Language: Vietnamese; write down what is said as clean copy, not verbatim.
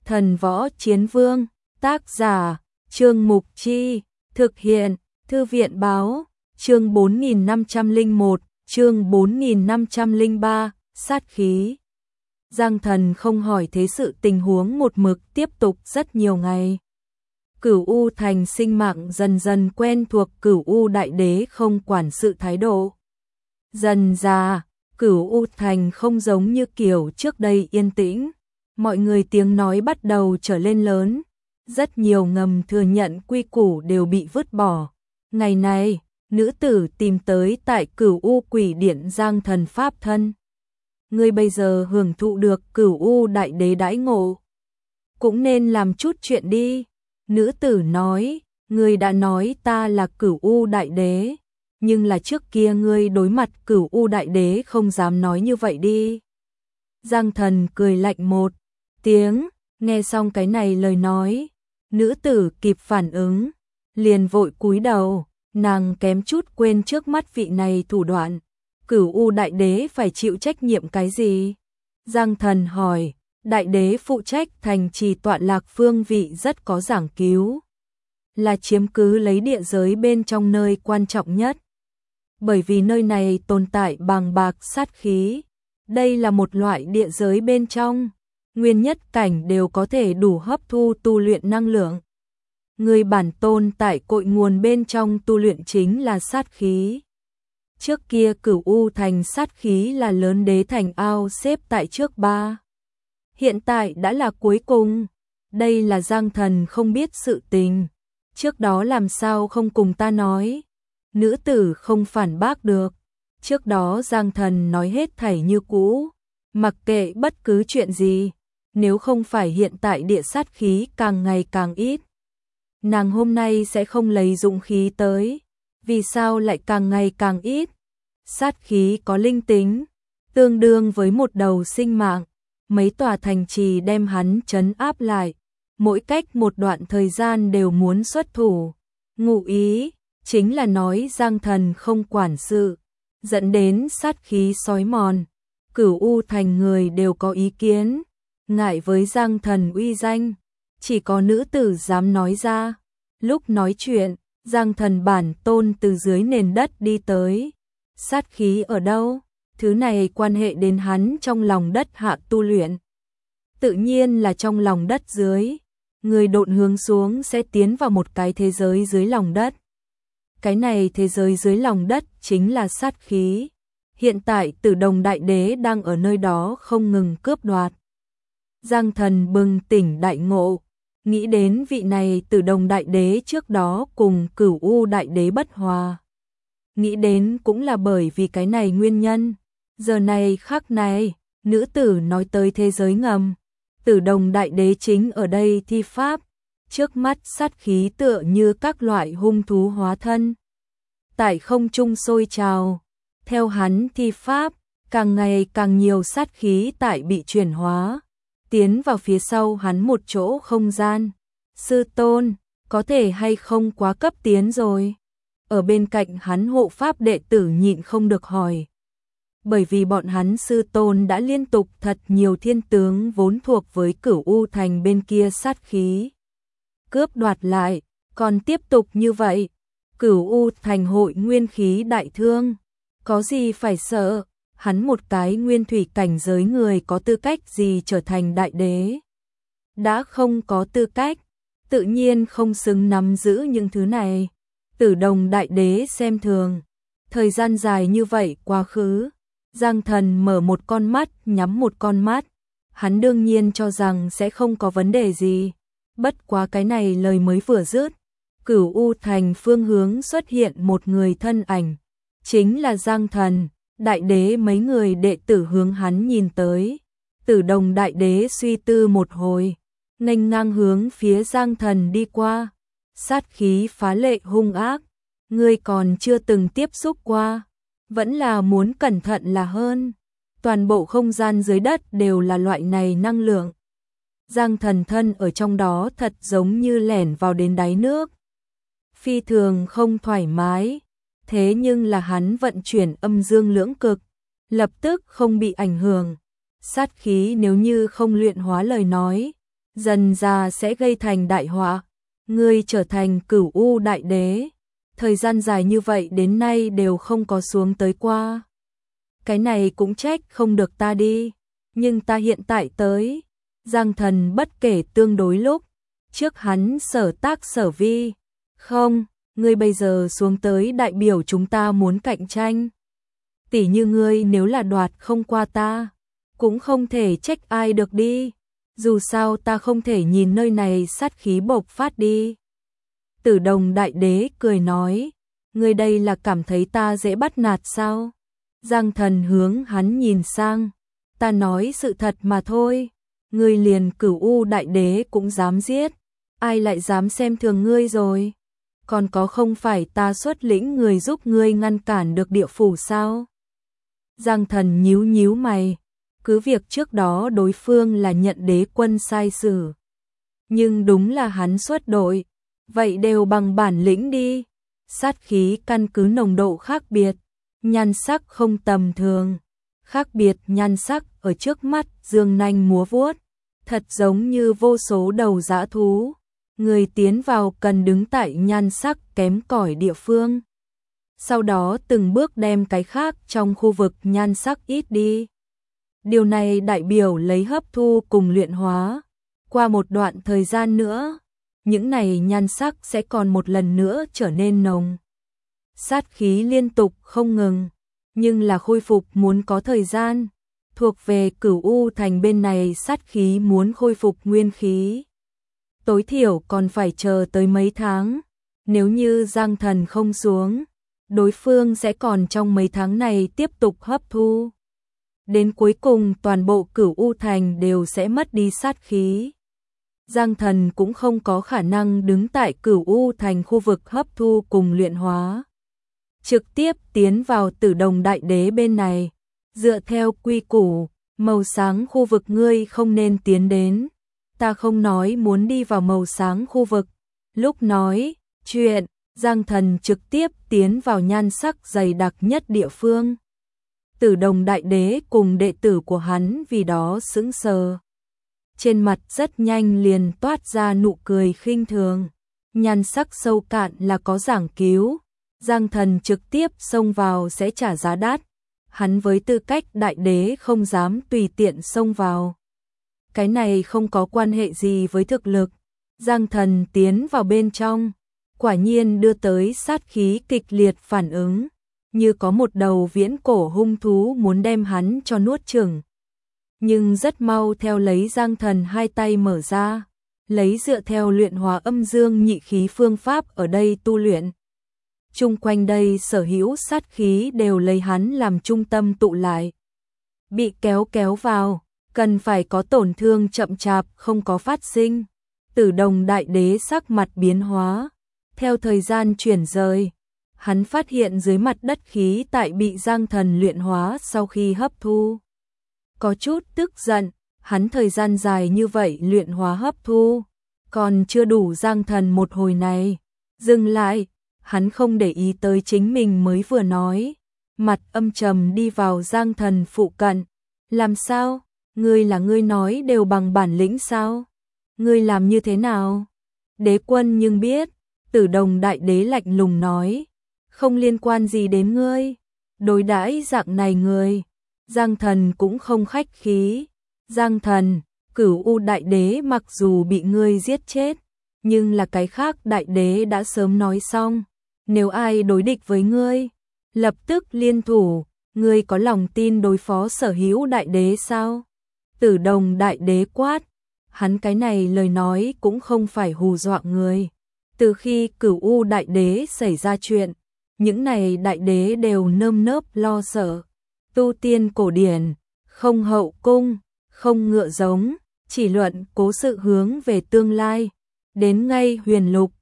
Thần Võ Chiến Vương, tác giả, Trương Mục Chi, thực hiện, Thư viện Báo, chương 4501, chương 4503, sát khí. Giang Thần không hỏi thế sự tình huống một mực tiếp tục rất nhiều ngày. Cửu U Thành sinh mạng dần dần quen thuộc Cửu U Đại Đế không quản sự thái độ. Dần ra, Cửu U Thành không giống như kiểu trước đây yên tĩnh. Mọi người tiếng nói bắt đầu trở lên lớn. Rất nhiều ngầm thừa nhận quy củ đều bị vứt bỏ. Ngày này, nữ tử tìm tới tại Cửu U Quỷ Điện Giang Thần pháp thân. Ngươi bây giờ hưởng thụ được Cửu U Đại Đế đãi ngộ. Cũng nên làm chút chuyện đi. Nữ tử nói, ngươi đã nói ta là Cửu U Đại Đế. Nhưng là trước kia ngươi đối mặt Cửu U Đại Đế không dám nói như vậy đi. Giang Thần cười lạnh một tiếng, nghe xong cái này lời nói. Nữ tử kịp phản ứng, liền vội cúi đầu, nàng kém chút quên trước mắt vị này thủ đoạn. Cửu U Đại Đế phải chịu trách nhiệm cái gì? Giang Thần hỏi, Đại Đế phụ trách thành trì tọa lạc phương vị rất có giảng cứu. Là chiếm cứ lấy địa giới bên trong nơi quan trọng nhất. Bởi vì nơi này tồn tại bàng bạc sát khí. Đây là một loại địa giới bên trong. Nguyên nhất cảnh đều có thể đủ hấp thu tu luyện năng lượng. Người bản tôn tại cội nguồn bên trong tu luyện chính là sát khí. Trước kia Cửu U Thành sát khí là lớn đế thành ao xếp tại trước ba. Hiện tại đã là cuối cùng. Đây là Giang Thần không biết sự tình. Trước đó làm sao không cùng ta nói. Nữ tử không phản bác được. Trước đó Giang Thần nói hết thảy như cũ. Mặc kệ bất cứ chuyện gì. Nếu không phải hiện tại địa sát khí càng ngày càng ít. Nàng hôm nay sẽ không lấy dũng khí tới. Vì sao lại càng ngày càng ít? Sát khí có linh tính. Tương đương với một đầu sinh mạng. Mấy tòa thành trì đem hắn trấn áp lại. Mỗi cách một đoạn thời gian đều muốn xuất thủ. Ngụ ý, chính là nói Giang Thần không quản sự. Dẫn đến sát khí sói mòn. Cửu U Thành người đều có ý kiến. Ngại với Giang Thần uy danh. Chỉ có nữ tử dám nói ra. Lúc nói chuyện, Giang Thần bản tôn từ dưới nền đất đi tới. Sát khí ở đâu? Thứ này quan hệ đến hắn trong lòng đất hạ tu luyện. Tự nhiên là trong lòng đất dưới. Người độn hướng xuống sẽ tiến vào một cái thế giới dưới lòng đất. Cái này thế giới dưới lòng đất chính là sát khí. Hiện tại Tử Đồng Đại Đế đang ở nơi đó không ngừng cướp đoạt. Giang Thần bừng tỉnh đại ngộ. Nghĩ đến vị này Tử Đồng Đại Đế trước đó cùng Cửu U Đại Đế bất hòa. Nghĩ đến cũng là bởi vì cái này nguyên nhân. Giờ này khắc này, nữ tử nói tới thế giới ngầm. Tử Đồng Đại Đế chính ở đây thi pháp. Trước mắt sát khí tựa như các loại hung thú hóa thân. Tại không trung sôi trào. Theo hắn thi pháp, càng ngày càng nhiều sát khí tại bị chuyển hóa. Tiến vào phía sau hắn một chỗ không gian. Sư tôn, có thể hay không quá cấp tiến rồi? Ở bên cạnh hắn hộ pháp đệ tử nhịn không được hỏi. Bởi vì bọn hắn sư tôn đã liên tục thật nhiều thiên tướng vốn thuộc với Cửu U Thành bên kia sát khí. Cướp đoạt lại, còn tiếp tục như vậy. Cửu U Thành hội nguyên khí đại thương. Có gì phải sợ? Hắn một cái nguyên thủy cảnh giới người có tư cách gì trở thành đại đế? Đã không có tư cách, tự nhiên không xứng nắm giữ những thứ này. Tử Đồng Đại Đế xem thường. Thời gian dài như vậy quá khứ. Giang Thần mở một con mắt, nhắm một con mắt. Hắn đương nhiên cho rằng sẽ không có vấn đề gì. Bất quá cái này lời mới vừa dứt. Cửu U Thành phương hướng xuất hiện một người thân ảnh. Chính là Giang Thần. Đại Đế mấy người đệ tử hướng hắn nhìn tới. Tử Đồng Đại Đế suy tư một hồi. Nghênh ngang hướng phía Giang Thần đi qua. Sát khí phá lệ hung ác. Ngươi còn chưa từng tiếp xúc qua. Vẫn là muốn cẩn thận là hơn. Toàn bộ không gian dưới đất đều là loại này năng lượng. Giang Thần thân ở trong đó thật giống như lẻn vào đến đáy nước. Phi thường không thoải mái. Thế nhưng là hắn vận chuyển âm dương lưỡng cực. Lập tức không bị ảnh hưởng. Sát khí nếu như không luyện hóa lời nói. dần ra sẽ gây thành đại họa. Ngươi trở thành Cửu U đại đế, thời gian dài như vậy đến nay đều không có xuống tới qua. Cái này cũng trách không được ta đi, nhưng ta hiện tại tới. Giang Thần bất kể tương đối lúc trước hắn sở tác sở vi, không, ngươi bây giờ xuống tới đại biểu chúng ta muốn cạnh tranh. Tỷ như ngươi nếu là đoạt không qua ta, cũng không thể trách ai được đi, dù sao ta không thể nhìn nơi này sát khí bộc phát đi. Tử Đồng đại đế cười nói, ngươi đây là cảm thấy ta dễ bắt nạt sao? Giang Thần hướng hắn nhìn sang, ta nói sự thật mà thôi, ngươi liền Cửu U đại đế cũng dám giết, ai lại dám xem thường ngươi rồi? Còn có không phải ta xuất lĩnh người giúp ngươi ngăn cản được địa phủ sao? Giang Thần nhíu nhíu mày, cứ việc trước đó đối phương là nhận đế quân sai xử, nhưng đúng là hắn xuất đội, vậy đều bằng bản lĩnh đi. Sát khí căn cứ nồng độ khác biệt, nhan sắc không tầm thường, khác biệt nhan sắc ở trước mắt dương nanh múa vuốt, thật giống như vô số đầu dã thú. Người tiến vào cần đứng tại nhan sắc kém cỏi địa phương, sau đó từng bước đem cái khác trong khu vực nhan sắc ít đi. Điều này đại biểu lấy hấp thu cùng luyện hóa. Qua một đoạn thời gian nữa, những này nhan sắc sẽ còn một lần nữa trở nên nồng. Sát khí liên tục không ngừng, nhưng là khôi phục muốn có thời gian. Thuộc về Cửu U thành bên này sát khí muốn khôi phục nguyên khí, tối thiểu còn phải chờ tới mấy tháng. Nếu như Giang Thần không xuống, đối phương sẽ còn trong mấy tháng này tiếp tục hấp thu. Đến cuối cùng toàn bộ Cửu U thành đều sẽ mất đi sát khí. Giang Thần cũng không có khả năng đứng tại Cửu U thành khu vực hấp thu cùng luyện hóa, trực tiếp tiến vào Tử Đồng đại đế bên này. Dựa theo quy củ, màu sáng khu vực ngươi không nên tiến đến. Ta không nói muốn đi vào màu sáng khu vực. Lúc nói chuyện, Giang Thần trực tiếp tiến vào nhan sắc dày đặc nhất địa phương. Tử Đồng đại đế cùng đệ tử của hắn vì đó sững sờ. Trên mặt rất nhanh liền toát ra nụ cười khinh thường. Nhan sắc sâu cạn là có giảng cứu, Giang Thần trực tiếp xông vào sẽ trả giá đắt. Hắn với tư cách đại đế không dám tùy tiện xông vào. Cái này không có quan hệ gì với thực lực. Giang Thần tiến vào bên trong, quả nhiên đưa tới sát khí kịch liệt phản ứng, như có một đầu viễn cổ hung thú muốn đem hắn cho nuốt chửng. Nhưng rất mau theo lấy Giang Thần hai tay mở ra, lấy dựa theo luyện hóa âm dương nhị khí phương pháp ở đây tu luyện. Chung quanh đây sở hữu sát khí đều lấy hắn làm trung tâm tụ lại. Bị kéo vào, cần phải có tổn thương chậm chạp không có phát sinh. Tử Đồng đại đế sắc mặt biến hóa, theo thời gian chuyển rời, hắn phát hiện dưới mặt đất khí tại bị Giang Thần luyện hóa sau khi hấp thu. Có chút tức giận, hắn thời gian dài như vậy luyện hóa hấp thu, còn chưa đủ. Giang Thần một hồi này dừng lại, hắn không để ý tới chính mình mới vừa nói, mặt âm trầm đi vào Giang Thần phụ cận. Làm sao? Ngươi là ngươi nói đều bằng bản lĩnh sao? Ngươi làm như thế nào? Đế quân nhưng biết. Tử Đồng đại đế lạnh lùng nói, không liên quan gì đến ngươi. Đối đãi dạng này người, Giang Thần cũng không khách khí. Giang Thần, Cửu U đại đế mặc dù bị ngươi giết chết, nhưng là cái khác đại đế đã sớm nói xong, nếu ai đối địch với ngươi, lập tức liên thủ. Ngươi có lòng tin đối phó sở hữu đại đế sao? Tử Đồng đại đế quát, hắn cái này lời nói cũng không phải hù dọa người. Từ khi Cửu U đại đế xảy ra chuyện, những này đại đế đều nơm nớp lo sợ. Tu tiên cổ điển, không hậu cung, không ngựa giống, chỉ luận cố sự hướng về tương lai. Đến ngay huyền lục,